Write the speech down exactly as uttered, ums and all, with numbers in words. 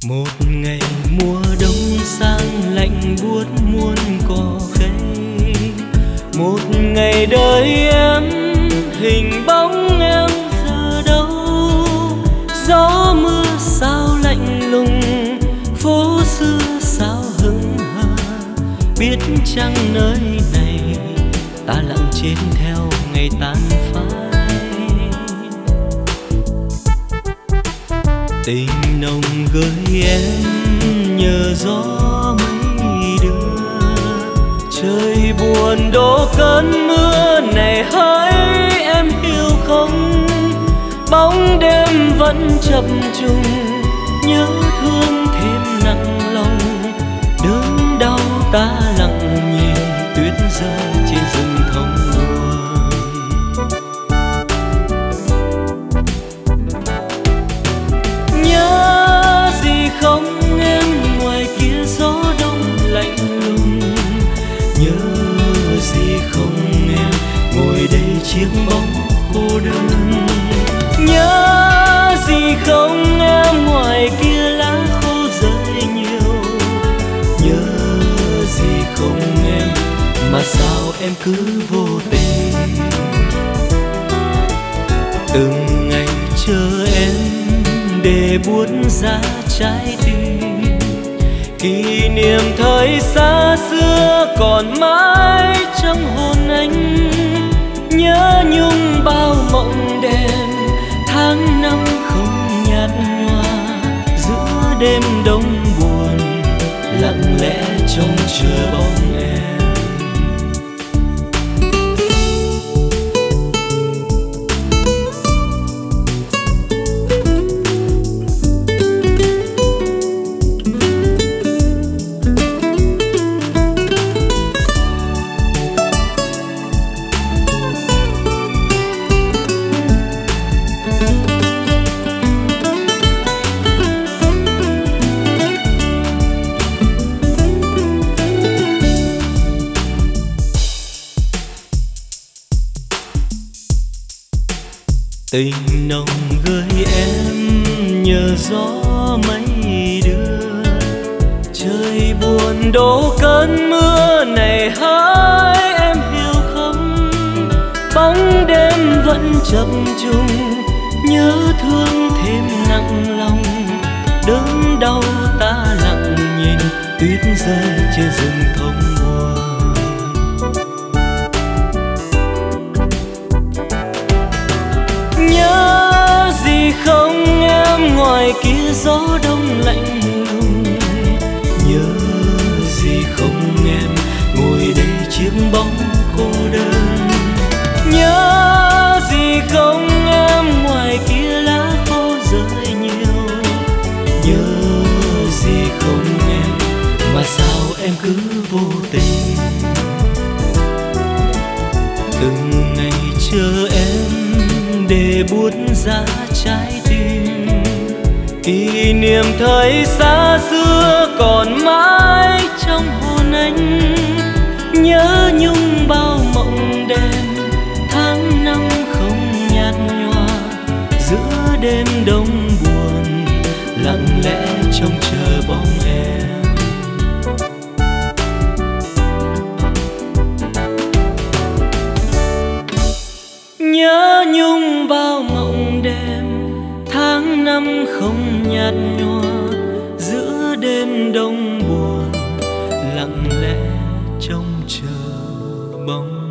Một ngày mùa đông sang lạnh buốt muôn cỏ cây, một ngày đời em hình bóng em giờ đâu. Gió mưa sao lạnh lùng, phố xưa sao hững hờ. Biết chăng nơi này ta lặng chết theo ngày tàn phai. Tình nồng gửi em nhờ gió mây đưa, trời buồn đổ cơn mưa này hỡi em hiểu không? Bóng đêm vẫn chập trùng, nhớ thương thêm nặng lòng. Đớn đau ta lặng nhìn tuyết rơi trên rừng thông buồn. Nhớ gì không em, ngoài kia gió đông lạnh lùng. Nhớ gì không em, ngồi đây chiếc bóng cô đơn. Nhớ gì không em, ngoài kia lá khô rơi nhiều. Nhớ gì không em, mà sao em cứ vô tình. Từng ngày chờ em để buốt giá trái tim. Kỷ niệm thời xa xưa còn mãi trong hồn anh. Nhớ nhung bao mộng đêm, tháng năm không nhạt nhòa. Giữa đêm đông buồn, lặng lẽ trông chờ bóng em. Tình nồng gửi em nhờ gió mây đưa, trời buồn đổ cơn mưa này hỡi em hiểu không? Bóng đêm vẫn chập trùng, nhớ thương thêm nặng lòng. Đớn đau ta lặng nhìn tuyết rơi trên rừng thông buồn. Nhớ gì không em, ngoài kia gió đông lạnh lùng. Nhớ gì không em, ngồi đây chiếc bóng cô đơn. Nhớ gì không em, ngoài kia lá khô rơi nhiều. Nhớ gì không em, mà sao em cứ vô tình. Từng ngày chờ em để buốt giá trái tim. Kỷ niệm thời xa xưa còn mãi trong hồn anh. Nhớ nhung bao mộng đêm, tháng năm không nhạt nhòa. Giữa đêm đông buồn, lặng lẽ trông chờ bóng em. Nhớ nhung bao mộng đêm, tháng năm không nhạt nhòa. Giữa đêm đông buồn, lặng lẽ trông chờ bóng